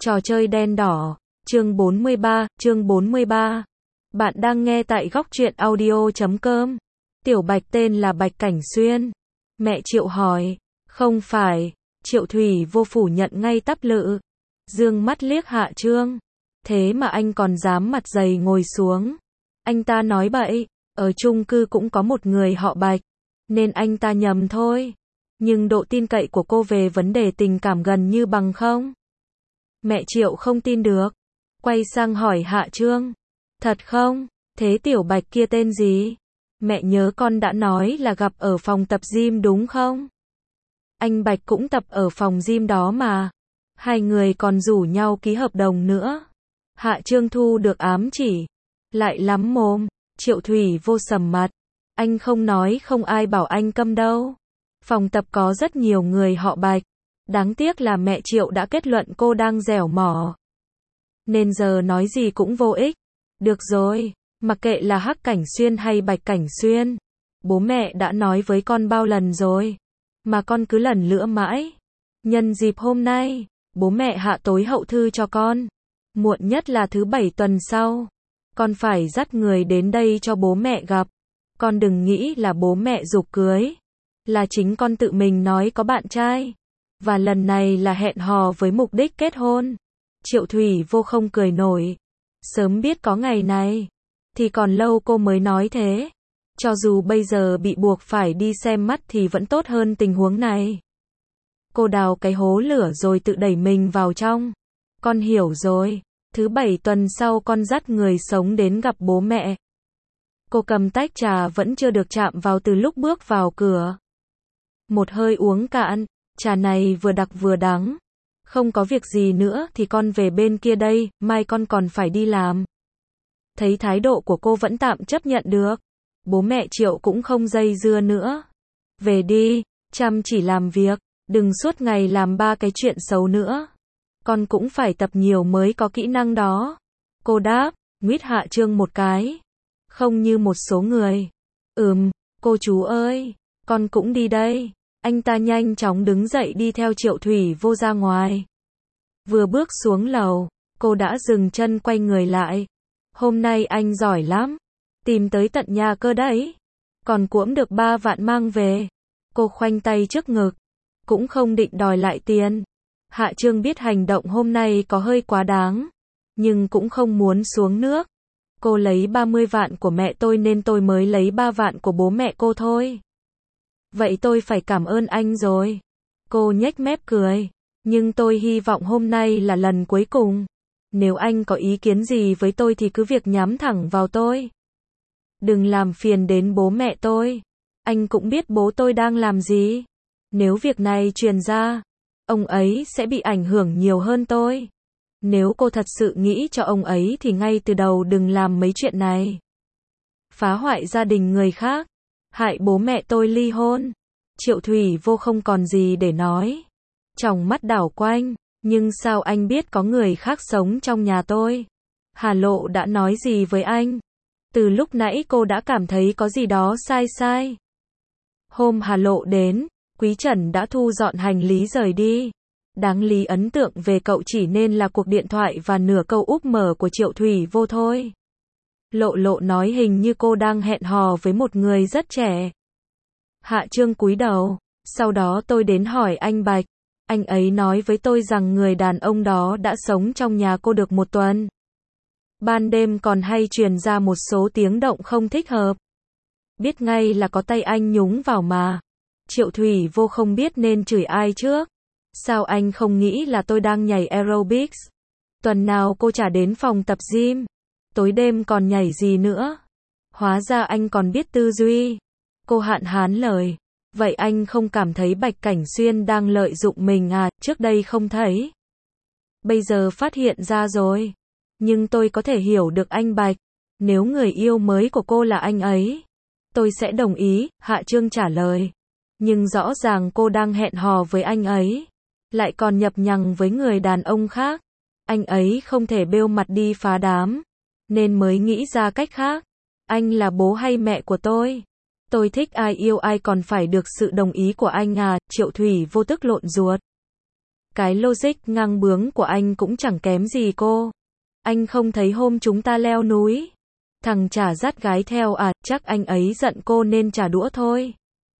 Trò chơi đen đỏ, chương 43. Bạn đang nghe tại góc truyện audio.com. Tiểu Bạch tên là Bạch Cảnh Xuyên. Mẹ Triệu hỏi, không phải, Triệu Thủy Vô phủ nhận ngay tắp lự. Dương mắt liếc Hạ Trương, thế mà anh còn dám mặt dày ngồi xuống. Anh ta nói bậy, ở chung cư cũng có một người họ Bạch, nên anh ta nhầm thôi. Nhưng độ tin cậy của cô về vấn đề tình cảm gần như bằng không. Mẹ Triệu không tin được, quay sang hỏi Hạ Trương, thật không, thế Tiểu Bạch kia tên gì? Mẹ nhớ con đã nói là gặp ở phòng tập gym đúng không? Anh Bạch cũng tập ở phòng gym đó mà. Hai người còn rủ nhau ký hợp đồng nữa. Hạ Trương thu được ám chỉ, lại lắm mồm. Triệu Thủy Vô sầm mặt, anh không nói không ai bảo anh câm đâu. Phòng tập có rất nhiều người họ Bạch. Đáng tiếc là mẹ Triệu đã kết luận cô đang dẻo mỏ, nên giờ nói gì cũng vô ích. Được rồi, mặc kệ là Hắc Cảnh Xuyên hay Bạch Cảnh Xuyên, bố mẹ đã nói với con bao lần rồi, mà con cứ lần lữa mãi. Nhân dịp hôm nay, bố mẹ hạ tối hậu thư cho con. Muộn nhất là thứ 7 tuần sau. Con phải dắt người đến đây cho bố mẹ gặp. Con đừng nghĩ là bố mẹ giục cưới. Là chính con tự mình nói có bạn trai. Và lần này là hẹn hò với mục đích kết hôn. Triệu Thủy Vô không cười nổi. Sớm biết có ngày này, thì còn lâu cô mới nói thế. Cho dù bây giờ bị buộc phải đi xem mắt thì vẫn tốt hơn tình huống này. Cô đào cái hố lửa rồi tự đẩy mình vào trong. Con hiểu rồi, thứ 7 tuần sau con dắt người sống đến gặp bố mẹ. Cô cầm tách trà vẫn chưa được chạm vào từ lúc bước vào cửa. Một hơi uống cạn, trà này vừa đặc vừa đắng. Không có việc gì nữa thì con về bên kia đây, mai con còn phải đi làm. Thấy thái độ của cô vẫn tạm chấp nhận được, bố mẹ Triệu cũng không dây dưa nữa. Về đi, chăm chỉ làm việc, đừng suốt ngày làm ba cái chuyện xấu nữa. Con cũng phải tập nhiều mới có kỹ năng đó. Cô đáp, nguyết Hạ Trương một cái. Không như một số người. Cô chú ơi, con cũng đi đây. Anh ta nhanh chóng đứng dậy đi theo Triệu Thủy Vô ra ngoài. Vừa bước xuống lầu, cô đã dừng chân quay người lại. Hôm nay anh giỏi lắm. Tìm tới tận nhà cơ đấy. Còn cuỗm được 3 vạn mang về. Cô khoanh tay trước ngực. Cũng không định đòi lại tiền. Hạ Trương biết hành động hôm nay có hơi quá đáng. Nhưng cũng không muốn xuống nước. Cô lấy 30 vạn của mẹ tôi nên tôi mới lấy 3 vạn của bố mẹ cô thôi. Vậy tôi phải cảm ơn anh rồi. Cô nhếch mép cười. Nhưng tôi hy vọng hôm nay là lần cuối cùng. Nếu anh có ý kiến gì với tôi thì cứ việc nhắm thẳng vào tôi. Đừng làm phiền đến bố mẹ tôi. Anh cũng biết bố tôi đang làm gì. Nếu việc này truyền ra, ông ấy sẽ bị ảnh hưởng nhiều hơn tôi. Nếu cô thật sự nghĩ cho ông ấy thì ngay từ đầu đừng làm mấy chuyện này. Phá hoại gia đình người khác. Hại bố mẹ tôi ly hôn. Triệu Thủy Vô không còn gì để nói. Tròng mắt đảo quanh. Nhưng sao anh biết có người khác sống trong nhà tôi? Hà Lộ đã nói gì với anh? Từ lúc nãy cô đã cảm thấy có gì đó sai sai. Hôm Hà Lộ đến, Quý Trần đã thu dọn hành lý rời đi. Đáng lý ấn tượng về cậu chỉ nên là cuộc điện thoại và nửa câu úp mở của Triệu Thủy Vô thôi. Lộ nói hình như cô đang hẹn hò với một người rất trẻ. Hạ Trương cúi đầu. Sau đó tôi đến hỏi anh Bạch. Anh ấy nói với tôi rằng người đàn ông đó đã sống trong nhà cô được 1 tuần. Ban đêm còn hay truyền ra một số tiếng động không thích hợp. Biết ngay là có tay anh nhúng vào mà. Triệu Thủy Vô không biết nên chửi ai trước. Sao anh không nghĩ là tôi đang nhảy aerobics? Tuần nào cô chả đến phòng tập gym. Tối đêm còn nhảy gì nữa? Hóa ra anh còn biết tư duy. Cô hạn hán lời. Vậy anh không cảm thấy Bạch Cảnh Xuyên đang lợi dụng mình à? Trước đây không thấy. Bây giờ phát hiện ra rồi. Nhưng tôi có thể hiểu được anh Bạch. Nếu người yêu mới của cô là anh ấy, tôi sẽ đồng ý, Hạ Trương trả lời. Nhưng rõ ràng cô đang hẹn hò với anh ấy. Lại còn nhập nhằng với người đàn ông khác. Anh ấy không thể bêu mặt đi phá đám. Nên mới nghĩ ra cách khác. Anh là bố hay mẹ của tôi? Tôi thích ai yêu ai còn phải được sự đồng ý của anh à? Triệu Thủy Vô tức lộn ruột. Cái logic ngang bướng của anh cũng chẳng kém gì cô. Anh không thấy hôm chúng ta leo núi, thằng chả dắt gái theo à, chắc anh ấy giận cô nên trả đũa thôi.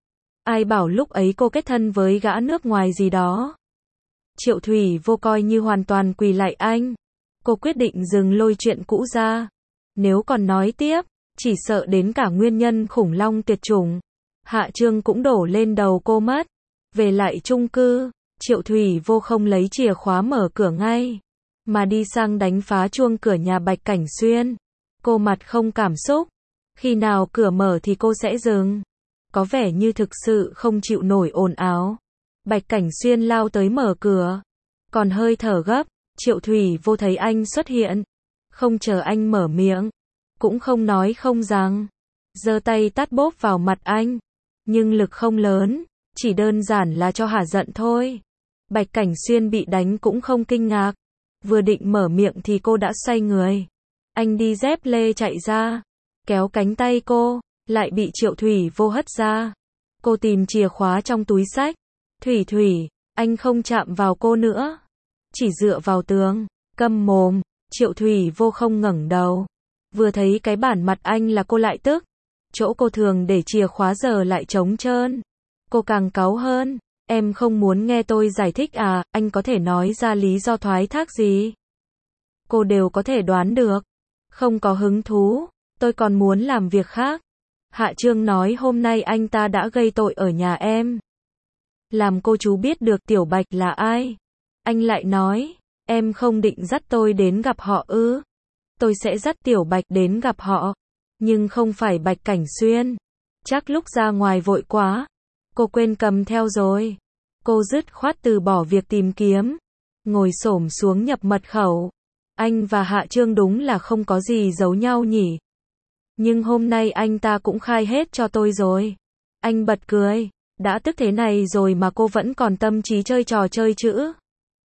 Ai bảo lúc ấy cô kết thân với gã nước ngoài gì đó. Triệu Thủy Vô coi như hoàn toàn quỳ lại anh. Cô quyết định dừng lôi chuyện cũ ra. Nếu còn nói tiếp, chỉ sợ đến cả nguyên nhân khủng long tuyệt chủng Hạ Trương cũng đổ lên đầu cô mất. Về lại chung cư, Triệu Thủy Vô không lấy chìa khóa mở cửa ngay, mà đi sang đánh phá chuông cửa nhà Bạch Cảnh Xuyên. Cô mặt không cảm xúc. Khi nào cửa mở thì cô sẽ dừng. Có vẻ như thực sự không chịu nổi ồn ào. Bạch Cảnh Xuyên lao tới mở cửa. Còn hơi thở gấp, Triệu Thủy Vô thấy anh xuất hiện. Không chờ anh mở miệng, cũng không nói không rằng, giơ tay tát bốp vào mặt anh. Nhưng lực không lớn, chỉ đơn giản là cho hả giận thôi. Bạch Cảnh Xuyên bị đánh cũng không kinh ngạc. Vừa định mở miệng thì cô đã xoay người. Anh đi dép lê chạy ra, kéo cánh tay cô, lại bị Triệu Thủy Vô hất ra. Cô tìm chìa khóa trong túi xách. Thủy Thủy, anh không chạm vào cô nữa. Chỉ dựa vào tường, câm mồm. Triệu Thủy Vô không ngẩng đầu. Vừa thấy cái bản mặt anh là cô lại tức. Chỗ cô thường để chìa khóa giờ lại trống trơn. Cô càng cáu hơn. Em không muốn nghe tôi giải thích à, anh có thể nói ra lý do thoái thác gì? Cô đều có thể đoán được. Không có hứng thú, tôi còn muốn làm việc khác. Hạ Trương nói hôm nay anh ta đã gây tội ở nhà em. Làm cô chú biết được Tiểu Bạch là ai. Anh lại nói, em không định dắt tôi đến gặp họ ư? Tôi sẽ dắt Tiểu Bạch đến gặp họ, nhưng không phải Bạch Cảnh Xuyên. Chắc lúc ra ngoài vội quá, cô quên cầm theo rồi. Cô dứt khoát từ bỏ việc tìm kiếm, ngồi xổm xuống nhập mật khẩu. Anh và Hạ Trương đúng là không có gì giấu nhau nhỉ. Nhưng hôm nay anh ta cũng khai hết cho tôi rồi. Anh bật cười. Đã tức thế này rồi mà cô vẫn còn tâm trí chơi trò chơi chữ.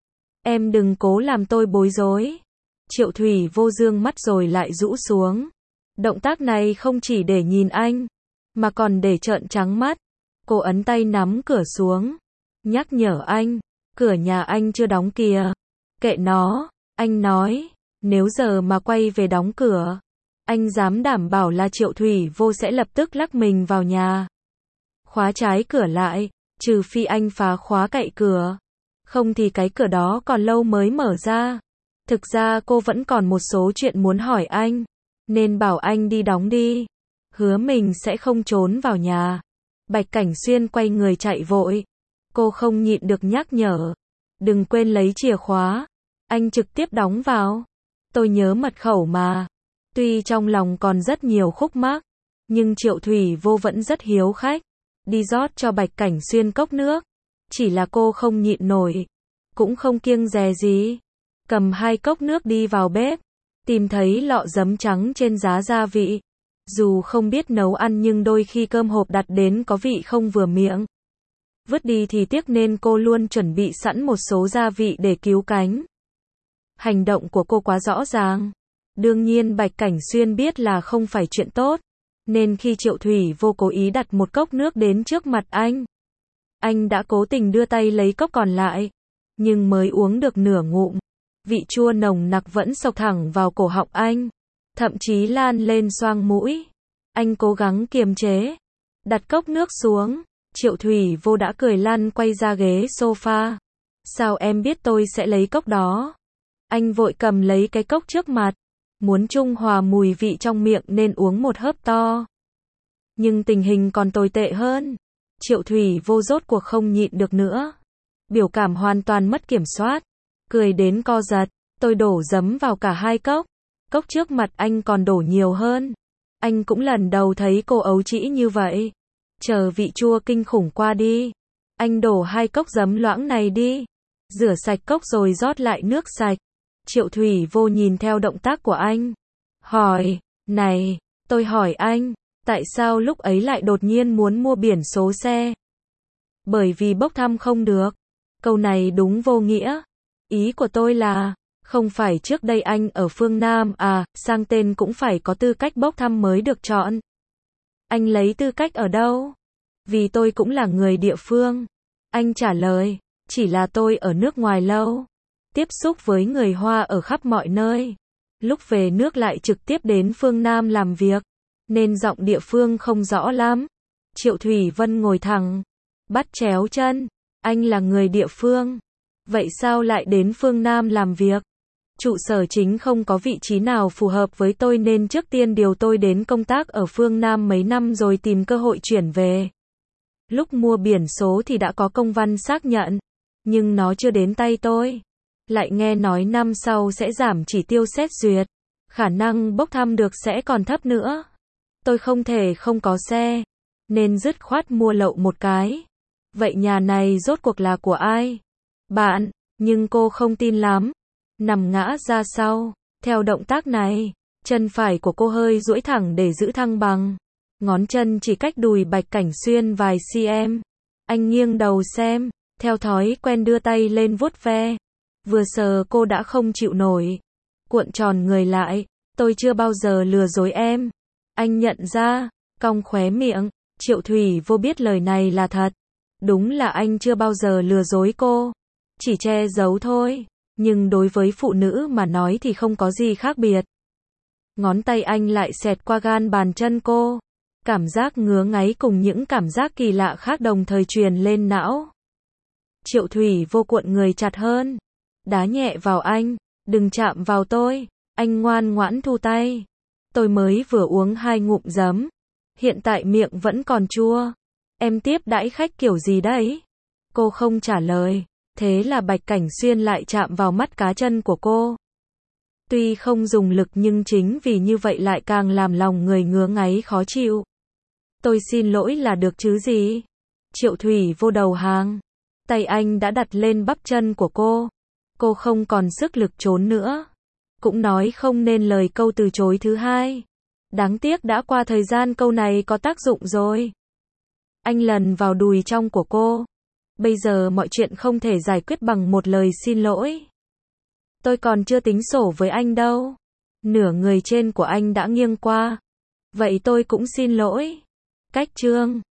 Em đừng cố làm tôi bối rối. Triệu Thủy Vô dương mắt rồi lại rũ xuống. Động tác này không chỉ để nhìn anh, mà còn để trợn trắng mắt. Cô ấn tay nắm cửa xuống, nhắc nhở anh, cửa nhà anh chưa đóng kìa. Kệ nó, anh nói, nếu giờ mà quay về đóng cửa, anh dám đảm bảo là Triệu Thủy Vô sẽ lập tức lắc mình vào nhà. Khóa trái cửa lại, trừ phi anh phá khóa cậy cửa. Không thì cái cửa đó còn lâu mới mở ra. Thực ra cô vẫn còn một số chuyện muốn hỏi anh, nên bảo anh đi đóng đi. Hứa mình sẽ không trốn vào nhà. Bạch Cảnh Xuyên quay người chạy vội. Cô không nhịn được nhắc nhở. Đừng quên lấy chìa khóa. Anh trực tiếp đóng vào. Tôi nhớ mật khẩu mà. Tuy trong lòng còn rất nhiều khúc mắc, nhưng Triệu Thủy Vô vẫn rất hiếu khách. Đi rót cho Bạch Cảnh Xuyên cốc nước. Chỉ là cô không nhịn nổi, cũng không kiêng dè gì. Cầm 2 cốc nước đi vào bếp, tìm thấy lọ giấm trắng trên giá gia vị. Dù không biết nấu ăn nhưng đôi khi cơm hộp đặt đến có vị không vừa miệng. Vứt đi thì tiếc nên cô luôn chuẩn bị sẵn một số gia vị để cứu cánh. Hành động của cô quá rõ ràng. Đương nhiên Bạch Cảnh Xuyên biết là không phải chuyện tốt, nên khi Triệu Thủy Vô cố ý đặt một cốc nước đến trước mặt anh đã cố tình đưa tay lấy cốc còn lại, nhưng mới uống được nửa ngụm, vị chua nồng nặc vẫn xộc thẳng vào cổ họng anh, thậm chí lan lên xoang mũi. Anh cố gắng kiềm chế, đặt cốc nước xuống. Triệu Thủy Vô đã cười lăn quay ra ghế sofa. Sao em biết tôi sẽ lấy cốc đó? Anh vội cầm lấy cái cốc trước mặt, muốn trung hòa mùi vị trong miệng nên uống một hớp to. Nhưng tình hình còn tồi tệ hơn. Triệu Thủy Vô rốt cuộc không nhịn được nữa. Biểu cảm hoàn toàn mất kiểm soát. Cười đến co giật. Tôi đổ giấm vào cả 2 cốc. Cốc trước mặt anh còn đổ nhiều hơn. Anh cũng lần đầu thấy cô ấu trĩ như vậy. Chờ vị chua kinh khủng qua đi, anh đổ 2 cốc giấm loãng này đi. Rửa sạch cốc rồi rót lại nước sạch. Triệu Thủy Vô nhìn theo động tác của anh. Hỏi, này, tôi hỏi anh, tại sao lúc ấy lại đột nhiên muốn mua biển số xe? Bởi vì bốc thăm không được. Câu này đúng vô nghĩa. Ý của tôi là, không phải trước đây anh ở phương Nam à, sang tên cũng phải có tư cách bốc thăm mới được chọn. Anh lấy tư cách ở đâu? Vì tôi cũng là người địa phương. Anh trả lời, Chỉ là tôi ở nước ngoài lâu, tiếp xúc với người Hoa ở khắp mọi nơi. Lúc về nước lại trực tiếp đến phương Nam làm việc, nên giọng địa phương không rõ lắm. Triệu Thủy Vân ngồi thẳng, bắt chéo chân. Anh là người địa phương. Vậy sao lại đến phương Nam làm việc? Trụ sở chính không có vị trí nào phù hợp với tôi nên trước tiên điều tôi đến công tác ở phương Nam mấy năm rồi tìm cơ hội chuyển về. Lúc mua biển số thì đã có công văn xác nhận, nhưng nó chưa đến tay tôi. Lại nghe nói năm sau sẽ giảm chỉ tiêu xét duyệt, khả năng bốc thăm được sẽ còn thấp nữa. Tôi không thể không có xe, nên dứt khoát mua lậu một cái. Vậy nhà này rốt cuộc là của ai? Bạn, nhưng cô không tin lắm. Nằm ngã ra sau, theo động tác này, chân phải của cô hơi duỗi thẳng để giữ thăng bằng. Ngón chân chỉ cách đùi Bạch Cảnh Xuyên vài cm. Anh nghiêng đầu xem, theo thói quen đưa tay lên vuốt ve. Vừa sờ cô đã không chịu nổi. Cuộn tròn người lại, tôi chưa bao giờ lừa dối em. Anh nhận ra, cong khóe miệng, Triệu Thủy Vô biết lời này là thật. Đúng là anh chưa bao giờ lừa dối cô. Chỉ che giấu thôi. Nhưng đối với phụ nữ mà nói thì không có gì khác biệt. Ngón tay anh lại xẹt qua gan bàn chân cô. Cảm giác ngứa ngáy cùng những cảm giác kỳ lạ khác đồng thời truyền lên não. Triệu Thủy Vô cuộn người chặt hơn. Đá nhẹ vào anh. Đừng chạm vào tôi. Anh ngoan ngoãn thu tay. Tôi mới vừa uống 2 ngụm giấm. Hiện tại miệng vẫn còn chua. Em tiếp đãi khách kiểu gì đấy? Cô không trả lời. Thế là Bạch Cảnh Xuyên lại chạm vào mắt cá chân của cô. Tuy không dùng lực nhưng chính vì như vậy lại càng làm lòng người ngứa ngáy khó chịu. Tôi xin lỗi là được chứ gì? Triệu Thủy Vô đầu hàng. Tay anh đã đặt lên bắp chân của cô. Cô không còn sức lực trốn nữa. Cũng nói không nên lời câu từ chối thứ hai. Đáng tiếc đã qua thời gian câu này có tác dụng rồi. Anh lần vào đùi trong của cô. Bây giờ mọi chuyện không thể giải quyết bằng một lời xin lỗi. Tôi còn chưa tính sổ với anh đâu. Nửa người trên của anh đã nghiêng qua. Vậy tôi cũng xin lỗi. Cách chương